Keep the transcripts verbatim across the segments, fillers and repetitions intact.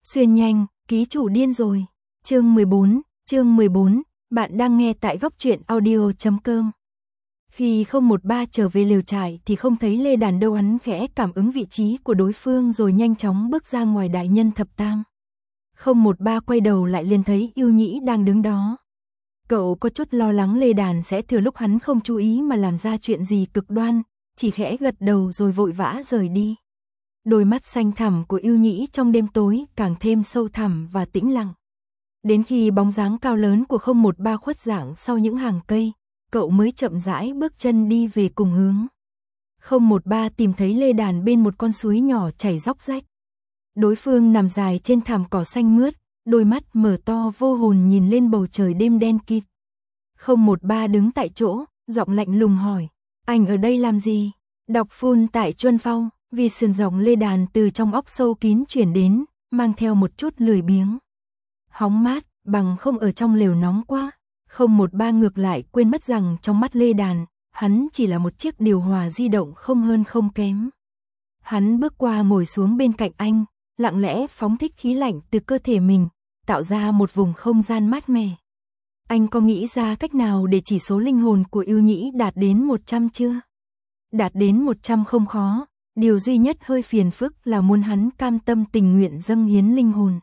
Xuyên nhanh, ký chủ điên rồi. Chương mười bốn, chương mười bốn, bạn đang nghe tại góc truyện audio chấm com. Khi không một ba trở về lều trại thì không thấy Lê Đàn đâu, hắn khẽ cảm ứng vị trí của đối phương rồi nhanh chóng bước ra ngoài đại nhân thập tam. Không một ba quay đầu lại liền thấy Yêu Nhĩ đang đứng đó. Cậu có chút lo lắng Lê Đàn sẽ thừa lúc hắn không chú ý mà làm ra chuyện gì cực đoan, chỉ khẽ gật đầu rồi vội vã rời đi. Đôi mắt xanh thẳm của Yêu Nhĩ trong đêm tối càng thêm sâu thẳm và tĩnh lặng. Đến khi bóng dáng cao lớn của không một ba khuất dạng sau những hàng cây, cậu mới chậm rãi bước chân đi về cùng hướng. Không một ba tìm thấy Lê Đàn bên một con suối nhỏ chảy róc rách. Đối phương nằm dài trên thảm cỏ xanh mướt, đôi mắt mở to vô hồn nhìn lên bầu trời đêm đen kịt. Không một ba đứng tại chỗ, giọng lạnh lùng hỏi, anh ở đây làm gì? Đọc phun tại Chuân Phong, vì sườn giọng Lê Đàn từ trong óc sâu kín chuyển đến, mang theo một chút lười biếng. Hóng mát, bằng không ở trong lều nóng quá. Không một ba ngược lại quên mất rằng trong mắt Lê Đàn, hắn chỉ là một chiếc điều hòa di động không hơn không kém. Hắn bước qua ngồi xuống bên cạnh anh, lặng lẽ phóng thích khí lạnh từ cơ thể mình, tạo ra một vùng không gian mát mẻ. Anh có nghĩ ra cách nào để chỉ số linh hồn của Yêu Nhĩ đạt đến một trăm chưa? Đạt đến một trăm không khó, điều duy nhất hơi phiền phức là muốn hắn cam tâm tình nguyện dâng hiến linh hồn.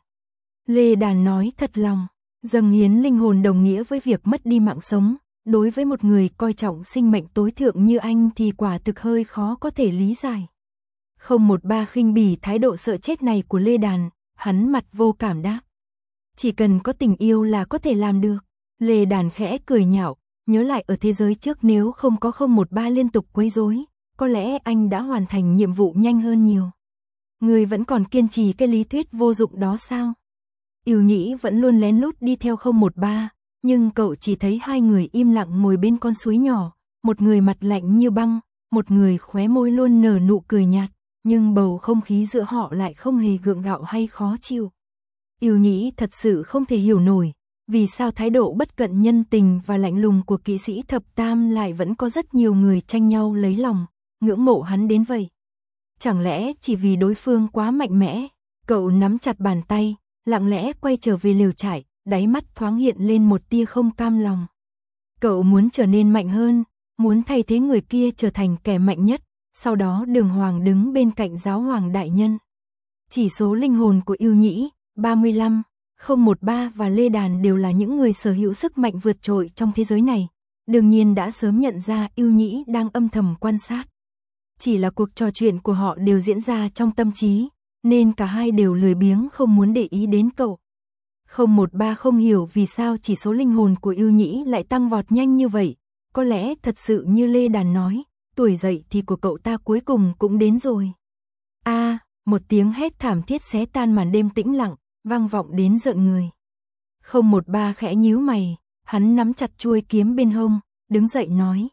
Lê Đàn nói thật lòng, dâng hiến linh hồn đồng nghĩa với việc mất đi mạng sống, đối với một người coi trọng sinh mệnh tối thượng như anh thì quả thực hơi khó có thể lý giải. Không một ba khinh bỉ thái độ sợ chết này của Lê Đàn, hắn mặt vô cảm đáp. Chỉ cần có tình yêu là có thể làm được. Lê Đàn khẽ cười nhạo, nhớ lại ở thế giới trước nếu không có không một ba liên tục quấy rối, có lẽ anh đã hoàn thành nhiệm vụ nhanh hơn nhiều. Người vẫn còn kiên trì cái lý thuyết vô dụng đó sao? Yêu Nhĩ vẫn luôn lén lút đi theo không một ba, nhưng cậu chỉ thấy hai người im lặng ngồi bên con suối nhỏ, một người mặt lạnh như băng, một người khóe môi luôn nở nụ cười nhạt, nhưng bầu không khí giữa họ lại không hề gượng gạo hay khó chịu. Yêu Nhĩ thật sự không thể hiểu nổi, vì sao thái độ bất cận nhân tình và lạnh lùng của kỵ sĩ thập tam lại vẫn có rất nhiều người tranh nhau lấy lòng, ngưỡng mộ hắn đến vậy. Chẳng lẽ chỉ vì đối phương quá mạnh mẽ? Cậu nắm chặt bàn tay, lặng lẽ quay trở về lều trại, đáy mắt thoáng hiện lên một tia không cam lòng. Cậu muốn trở nên mạnh hơn, muốn thay thế người kia trở thành kẻ mạnh nhất, sau đó đường hoàng đứng bên cạnh giáo hoàng đại nhân. Chỉ số linh hồn của Yêu Nhĩ, ba mươi lăm, không một ba và Lê Đàn đều là những người sở hữu sức mạnh vượt trội trong thế giới này, đương nhiên đã sớm nhận ra Yêu Nhĩ đang âm thầm quan sát. Chỉ là cuộc trò chuyện của họ đều diễn ra trong tâm trí, nên cả hai đều lười biếng không muốn để ý đến cậu. Không một ba không hiểu vì sao chỉ số linh hồn của Yêu Nhĩ lại tăng vọt nhanh như vậy, có lẽ thật sự như Lê Đàn nói, tuổi dậy thì của cậu ta cuối cùng cũng đến rồi. A, à, một tiếng hét thảm thiết xé tan màn đêm tĩnh lặng, vang vọng đến rợn người. Không một ba khẽ nhíu mày, hắn nắm chặt chuôi kiếm bên hông, đứng dậy nói.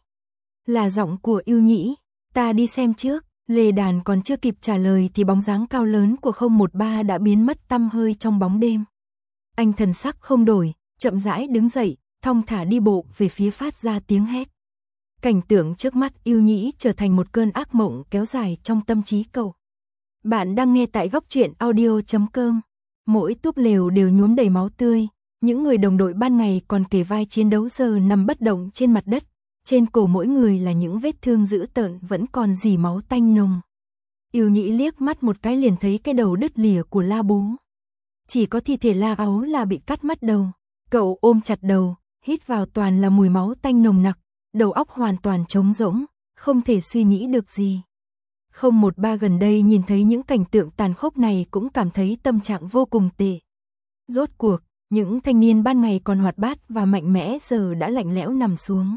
Là giọng của Yêu Nhĩ, ta đi xem trước. Lê Đàn còn chưa kịp trả lời thì bóng dáng cao lớn của không một ba đã biến mất tăm hơi trong bóng đêm. Anh thần sắc không đổi, chậm rãi đứng dậy, thong thả đi bộ về phía phát ra tiếng hét. Cảnh tượng trước mắt Yêu Nhĩ trở thành một cơn ác mộng kéo dài trong tâm trí cậu. Bạn đang nghe tại góc truyện audio chấm com. Mỗi túp lều đều nhuốm đầy máu tươi, những người đồng đội ban ngày còn kề vai chiến đấu giờ nằm bất động trên mặt đất. Trên cổ mỗi người là những vết thương dữ tợn vẫn còn rỉ máu tanh nồng. Yêu Nhĩ liếc mắt một cái liền thấy cái đầu đứt lìa của La Bố. Chỉ có thi thể La Áo là bị cắt mất đầu. Cậu ôm chặt đầu, hít vào toàn là mùi máu tanh nồng nặc, đầu óc hoàn toàn trống rỗng, không thể suy nghĩ được gì. Không một ba gần đây nhìn thấy những cảnh tượng tàn khốc này cũng cảm thấy tâm trạng vô cùng tệ. Rốt cuộc, những thanh niên ban ngày còn hoạt bát và mạnh mẽ giờ đã lạnh lẽo nằm xuống.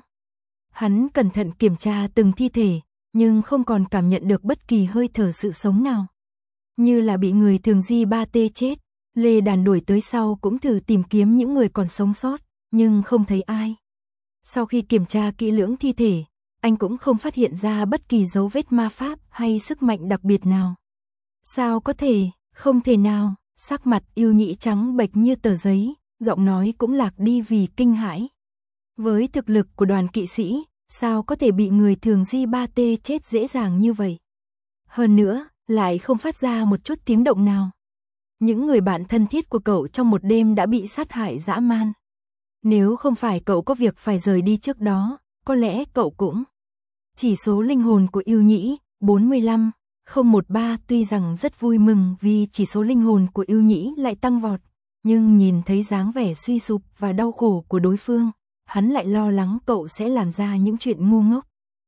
Hắn cẩn thận kiểm tra từng thi thể, nhưng không còn cảm nhận được bất kỳ hơi thở sự sống nào. Như là bị người thường di ba tê chết, Lê Đàn đuổi tới sau cũng thử tìm kiếm những người còn sống sót, nhưng không thấy ai. Sau khi kiểm tra kỹ lưỡng thi thể, anh cũng không phát hiện ra bất kỳ dấu vết ma pháp hay sức mạnh đặc biệt nào. Sao có thể, không thể nào, sắc mặt Yêu Nhĩ trắng bệch như tờ giấy, giọng nói cũng lạc đi vì kinh hãi. Với thực lực của đoàn kỵ sĩ, sao có thể bị người thường di ba tê chết dễ dàng như vậy? Hơn nữa, lại không phát ra một chút tiếng động nào. Những người bạn thân thiết của cậu trong một đêm đã bị sát hại dã man. Nếu không phải cậu có việc phải rời đi trước đó, có lẽ cậu cũng. Chỉ số linh hồn của Yêu Nhĩ, bốn mươi lăm, không một ba tuy rằng rất vui mừng vì chỉ số linh hồn của Yêu Nhĩ lại tăng vọt, nhưng nhìn thấy dáng vẻ suy sụp và đau khổ của đối phương, hắn lại lo lắng cậu sẽ làm ra những chuyện ngu ngốc.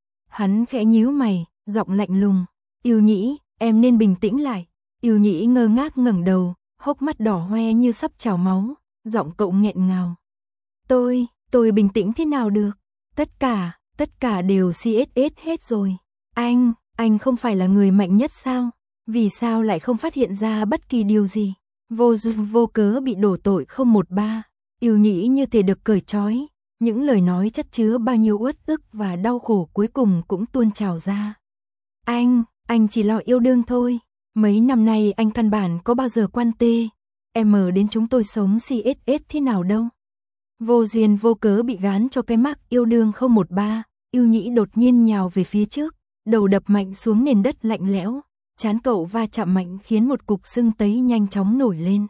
Hắn khẽ nhíu mày, giọng lạnh lùng, Yêu Nhĩ, em nên bình tĩnh lại. Yêu Nhĩ ngơ ngác ngẩng đầu, hốc mắt đỏ hoe như sắp trào máu, giọng cậu nghẹn ngào. Tôi, tôi bình tĩnh thế nào được? Tất cả, tất cả đều xê ét ét hết rồi. Anh, anh không phải là người mạnh nhất sao? Vì sao lại không phát hiện ra bất kỳ điều gì? Vô duyên vô cớ bị đổ tội không một ba. Yêu Nhĩ như thể được cởi trói, những lời nói chất chứa bao nhiêu uất ức và đau khổ cuối cùng cũng tuôn trào ra. Anh, anh chỉ lo yêu đương thôi. Mấy năm nay anh căn bản có bao giờ quan tê, em đến chúng tôi sống xê ét ét thế nào đâu. Vô duyên vô cớ bị gán cho cái mác yêu đương không một ba, Yêu Nhĩ đột nhiên nhào về phía trước, đầu đập mạnh xuống nền đất lạnh lẽo, trán cậu va chạm mạnh khiến một cục sưng tấy nhanh chóng nổi lên.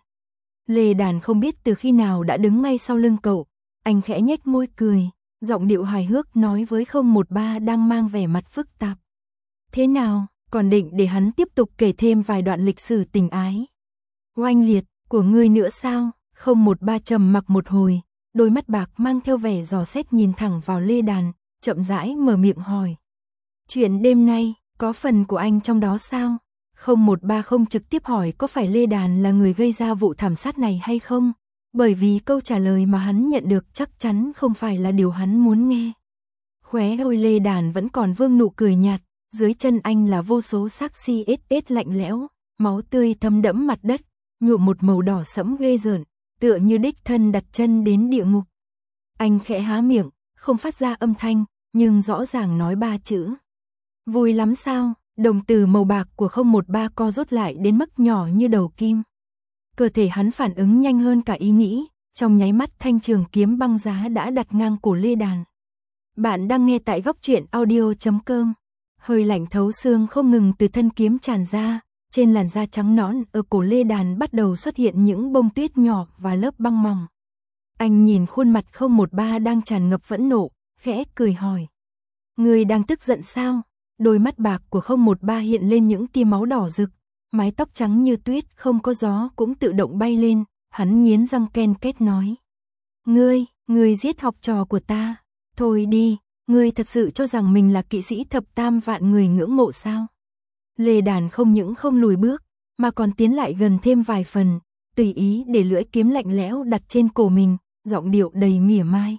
Lê Đàn không biết từ khi nào đã đứng ngay sau lưng cậu, anh khẽ nhếch môi cười, giọng điệu hài hước nói với không một ba đang mang vẻ mặt phức tạp. Thế nào, còn định để hắn tiếp tục kể thêm vài đoạn lịch sử tình ái oanh liệt của ngươi nữa sao? Không một ba trầm mặc một hồi, đôi mắt bạc mang theo vẻ dò xét nhìn thẳng vào Lê Đàn, chậm rãi mở miệng hỏi. Chuyện đêm nay, có phần của anh trong đó sao? Không một ba không trực tiếp hỏi có phải Lê Đàn là người gây ra vụ thảm sát này hay không, bởi vì câu trả lời mà hắn nhận được chắc chắn không phải là điều hắn muốn nghe. Khóe môi Lê Đàn vẫn còn vương nụ cười nhạt, dưới chân anh là vô số xác xê ét ét lạnh lẽo, máu tươi thấm đẫm mặt đất, nhuộm một màu đỏ sẫm ghê rợn, tựa như đích thân đặt chân đến địa ngục. Anh khẽ há miệng, không phát ra âm thanh, nhưng rõ ràng nói ba chữ. Vui lắm sao? Đồng tử màu bạc của không một ba co rút lại đến mức nhỏ như đầu kim. Cơ thể hắn phản ứng nhanh hơn cả ý nghĩ, trong nháy mắt thanh trường kiếm băng giá đã đặt ngang cổ Lê Đàn. Bạn đang nghe tại góc truyện audio chấm com. Hơi lạnh thấu xương không ngừng từ thân kiếm tràn ra, trên làn da trắng nõn ở cổ Lê Đàn bắt đầu xuất hiện những bông tuyết nhỏ và lớp băng mỏng. Anh nhìn khuôn mặt không một ba đang tràn ngập phẫn nộ, khẽ cười hỏi. Người đang tức giận sao? Đôi mắt bạc của không một ba hiện lên những tia máu đỏ rực, mái tóc trắng như tuyết không có gió cũng tự động bay lên, hắn nghiến răng ken két nói. Ngươi, ngươi giết học trò của ta, thôi đi, ngươi thật sự cho rằng mình là kỵ sĩ thập tam vạn người ngưỡng mộ sao? Lê Đàn không những không lùi bước, mà còn tiến lại gần thêm vài phần, tùy ý để lưỡi kiếm lạnh lẽo đặt trên cổ mình, giọng điệu đầy mỉa mai.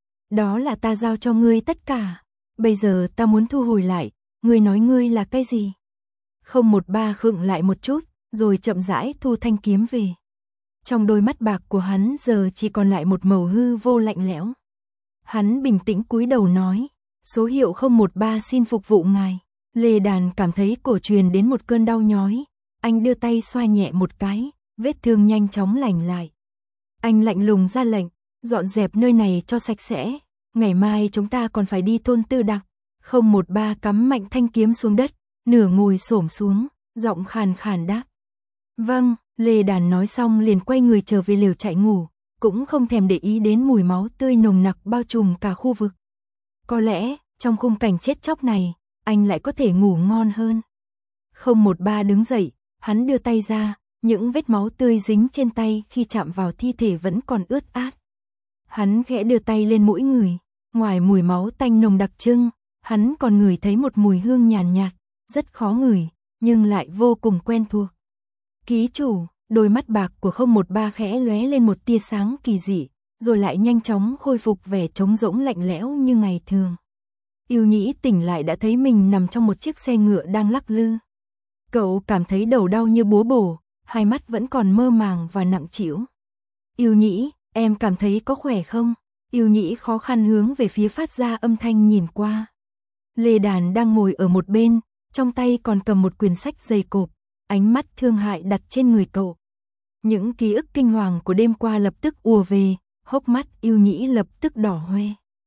Đó là ta giao cho ngươi tất cả, bây giờ ta muốn thu hồi lại, ngươi nói ngươi là cái gì? Không một ba khựng lại một chút, rồi chậm rãi thu thanh kiếm về. Trong đôi mắt bạc của hắn giờ chỉ còn lại một màu hư vô lạnh lẽo. Hắn bình tĩnh cúi đầu nói, số hiệu không một ba xin phục vụ ngài. Lê Đàn cảm thấy cổ truyền đến một cơn đau nhói, anh đưa tay xoa nhẹ một cái, vết thương nhanh chóng lành lại. Anh lạnh lùng ra lệnh, dọn dẹp nơi này cho sạch sẽ, ngày mai chúng ta còn phải đi thôn Tư Đặc. Không một ba cắm mạnh thanh kiếm xuống đất, nửa ngồi xổm xuống, giọng khàn khàn đáp. Vâng, Lê Đàn nói xong liền quay người trở về lều chạy ngủ, cũng không thèm để ý đến mùi máu tươi nồng nặc bao trùm cả khu vực. Có lẽ, trong khung cảnh chết chóc này, anh lại có thể ngủ ngon hơn. Không một ba đứng dậy, hắn đưa tay ra, những vết máu tươi dính trên tay khi chạm vào thi thể vẫn còn ướt át. Hắn khẽ đưa tay lên mũi người, ngoài mùi máu tanh nồng đặc trưng, hắn còn ngửi thấy một mùi hương nhàn nhạt, rất khó ngửi, nhưng lại vô cùng quen thuộc. Ký chủ, đôi mắt bạc của không một ba khẽ lóe lên một tia sáng kỳ dị, rồi lại nhanh chóng khôi phục vẻ trống rỗng lạnh lẽo như ngày thường. Yêu Nhĩ tỉnh lại đã thấy mình nằm trong một chiếc xe ngựa đang lắc lư. Cậu cảm thấy đầu đau như búa bổ, hai mắt vẫn còn mơ màng và nặng trĩu. Yêu Nhĩ, em cảm thấy có khỏe không? Yêu Nhĩ khó khăn hướng về phía phát ra âm thanh nhìn qua. Lê Đàn đang ngồi ở một bên, trong tay còn cầm một quyển sách dày cộp, ánh mắt thương hại đặt trên người cậu. Những ký ức kinh hoàng của đêm qua lập tức ùa về, hốc mắt Yêu Nhĩ lập tức đỏ hoe.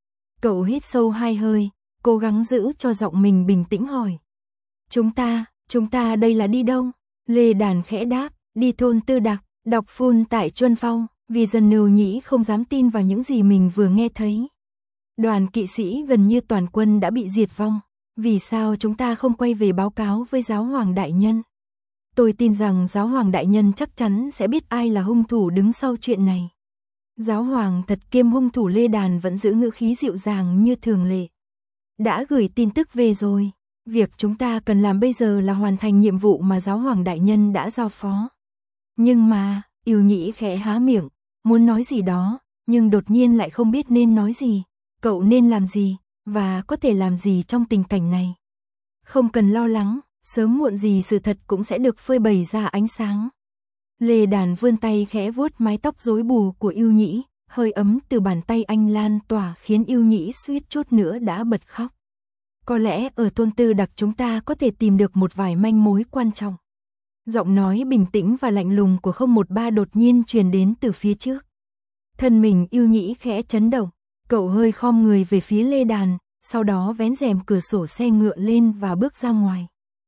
Cậu hít sâu hai hơi, cố gắng giữ cho giọng mình bình tĩnh hỏi. Chúng ta, chúng ta đây là đi đâu? Lê Đàn khẽ đáp, đi thôn Tư Đặc, đọc full tại Chuân Phong, vì dần Nưu Nhĩ không dám tin vào những gì mình vừa nghe thấy. Đoàn kỵ sĩ gần như toàn quân đã bị diệt vong, vì sao chúng ta không quay về báo cáo với giáo hoàng đại nhân? Tôi tin rằng giáo hoàng đại nhân chắc chắn sẽ biết ai là hung thủ đứng sau chuyện này. Giáo hoàng thật kiêm hung thủ Lê Đàn vẫn giữ ngữ khí dịu dàng như thường lệ. Đã gửi tin tức về rồi, việc chúng ta cần làm bây giờ là hoàn thành nhiệm vụ mà giáo hoàng đại nhân đã giao phó. Nhưng mà, Yêu Nhĩ khẽ há miệng, muốn nói gì đó, nhưng đột nhiên lại không biết nên nói gì, cậu nên làm gì, và có thể làm gì trong tình cảnh này. Không cần lo lắng, sớm muộn gì sự thật cũng sẽ được phơi bày ra ánh sáng. Lê Đàn vươn tay khẽ vuốt mái tóc rối bù của Yêu Nhĩ, hơi ấm từ bàn tay anh lan tỏa khiến Yêu Nhĩ suýt chút nữa đã bật khóc. Có lẽ ở thôn Tư Đặc chúng ta có thể tìm được một vài manh mối quan trọng. Giọng nói bình tĩnh và lạnh lùng của không một ba đột nhiên truyền đến từ phía trước. Thân mình Yêu Nhĩ khẽ chấn động, cậu hơi khom người về phía Lê Đàn, sau đó vén rèm cửa sổ xe ngựa lên và bước ra ngoài.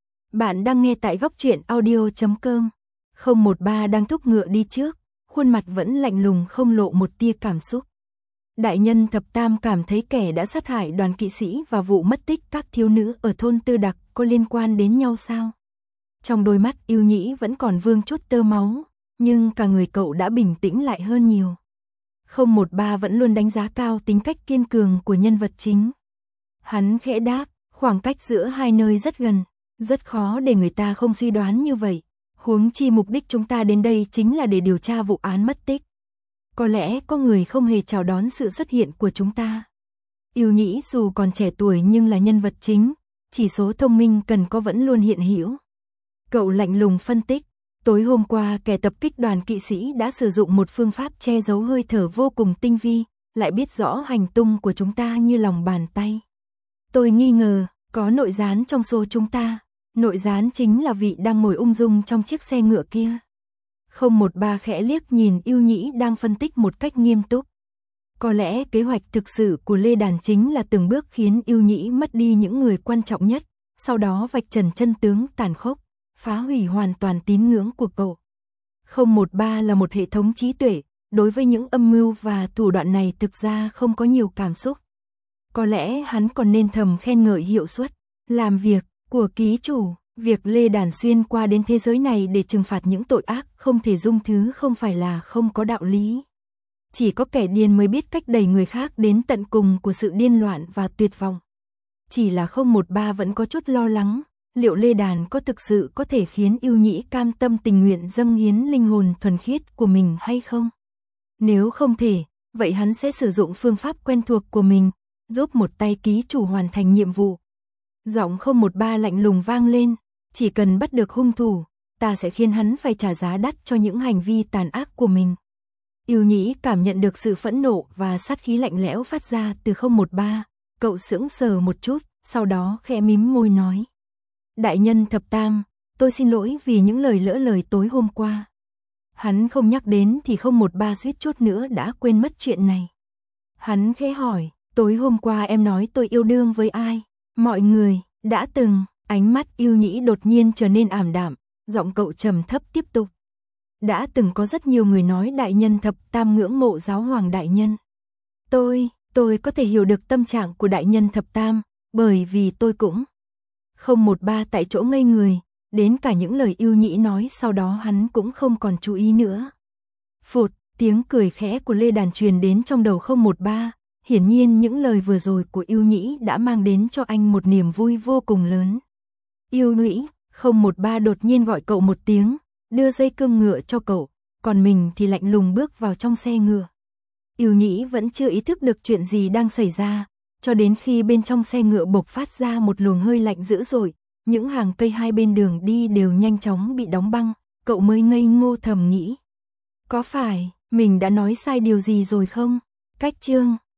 Bạn đang nghe tại góc truyện audio chấm com. không một ba đang thúc ngựa đi trước, khuôn mặt vẫn lạnh lùng không lộ một tia cảm xúc. Đại nhân Thập Tam cảm thấy kẻ đã sát hại đoàn kỵ sĩ và vụ mất tích các thiếu nữ ở thôn Tư Đặc có liên quan đến nhau sao? Trong đôi mắt Yêu Nhĩ vẫn còn vương chút tơ máu, nhưng cả người cậu đã bình tĩnh lại hơn nhiều. không một ba vẫn luôn đánh giá cao tính cách kiên cường của nhân vật chính. Hắn khẽ đáp, khoảng cách giữa hai nơi rất gần, rất khó để người ta không suy đoán như vậy. Huống chi mục đích chúng ta đến đây chính là để điều tra vụ án mất tích. Có lẽ có người không hề chào đón sự xuất hiện của chúng ta. Yêu Nhĩ dù còn trẻ tuổi nhưng là nhân vật chính, chỉ số thông minh cần có vẫn luôn hiện hữu. Cậu lạnh lùng phân tích, tối hôm qua kẻ tập kích đoàn kỵ sĩ đã sử dụng một phương pháp che giấu hơi thở vô cùng tinh vi, lại biết rõ hành tung của chúng ta như lòng bàn tay. Tôi nghi ngờ, có nội gián trong số chúng ta. Nội gián chính là vị đang ngồi ung dung trong chiếc xe ngựa kia. không một ba khẽ liếc nhìn Yêu Nhĩ đang phân tích một cách nghiêm túc. Có lẽ kế hoạch thực sự của Lê Đàn chính là từng bước khiến Yêu Nhĩ mất đi những người quan trọng nhất, sau đó vạch trần chân tướng tàn khốc, phá hủy hoàn toàn tín ngưỡng của cậu. không một ba là một hệ thống trí tuệ, đối với những âm mưu và thủ đoạn này thực ra không có nhiều cảm xúc. Có lẽ hắn còn nên thầm khen ngợi hiệu suất làm việc của ký chủ. Việc Lê Đàn xuyên qua đến thế giới này để trừng phạt những tội ác không thể dung thứ không phải là không có đạo lý. Chỉ có kẻ điên mới biết cách đẩy người khác đến tận cùng của sự điên loạn và tuyệt vọng. Chỉ là không một ba vẫn có chút lo lắng, liệu Lê Đàn có thực sự có thể khiến Yêu Nhĩ cam tâm tình nguyện dâng hiến linh hồn thuần khiết của mình hay không? Nếu không thể, vậy hắn sẽ sử dụng phương pháp quen thuộc của mình, giúp một tay ký chủ hoàn thành nhiệm vụ. Giọng không một ba lạnh lùng vang lên, chỉ cần bắt được hung thủ, ta sẽ khiến hắn phải trả giá đắt cho những hành vi tàn ác của mình. Yêu Nhĩ cảm nhận được sự phẫn nộ và sát khí lạnh lẽo phát ra từ không một ba, cậu sững sờ một chút, sau đó khẽ mím môi nói. Đại nhân Thập Tam, tôi xin lỗi vì những lời lỡ lời tối hôm qua. Hắn không nhắc đến thì không một ba suýt chút nữa đã quên mất chuyện này. Hắn khẽ hỏi, tối hôm qua em nói tôi yêu đương với ai? Mọi người, đã từng, ánh mắt Yêu Nhĩ đột nhiên trở nên ảm đạm, giọng cậu trầm thấp tiếp tục. Đã từng có rất nhiều người nói đại nhân Thập Tam ngưỡng mộ giáo hoàng đại nhân. Tôi, tôi có thể hiểu được tâm trạng của đại nhân Thập Tam, bởi vì tôi cũng. không một ba tại chỗ ngây người, đến cả những lời Yêu Nhĩ nói sau đó hắn cũng không còn chú ý nữa. Phụt, tiếng cười khẽ của Lê Đàn truyền đến trong đầu không một ba. Hiển nhiên những lời vừa rồi của Yêu Nhĩ đã mang đến cho anh một niềm vui vô cùng lớn. Yêu Nhĩ, không một ba đột nhiên gọi cậu một tiếng, đưa dây cương ngựa cho cậu, còn mình thì lạnh lùng bước vào trong xe ngựa. Yêu Nhĩ vẫn chưa ý thức được chuyện gì đang xảy ra, cho đến khi bên trong xe ngựa bộc phát ra một luồng hơi lạnh dữ dội, những hàng cây hai bên đường đi đều nhanh chóng bị đóng băng, cậu mới ngây ngô thầm nghĩ. Có phải, mình đã nói sai điều gì rồi không? Cách chương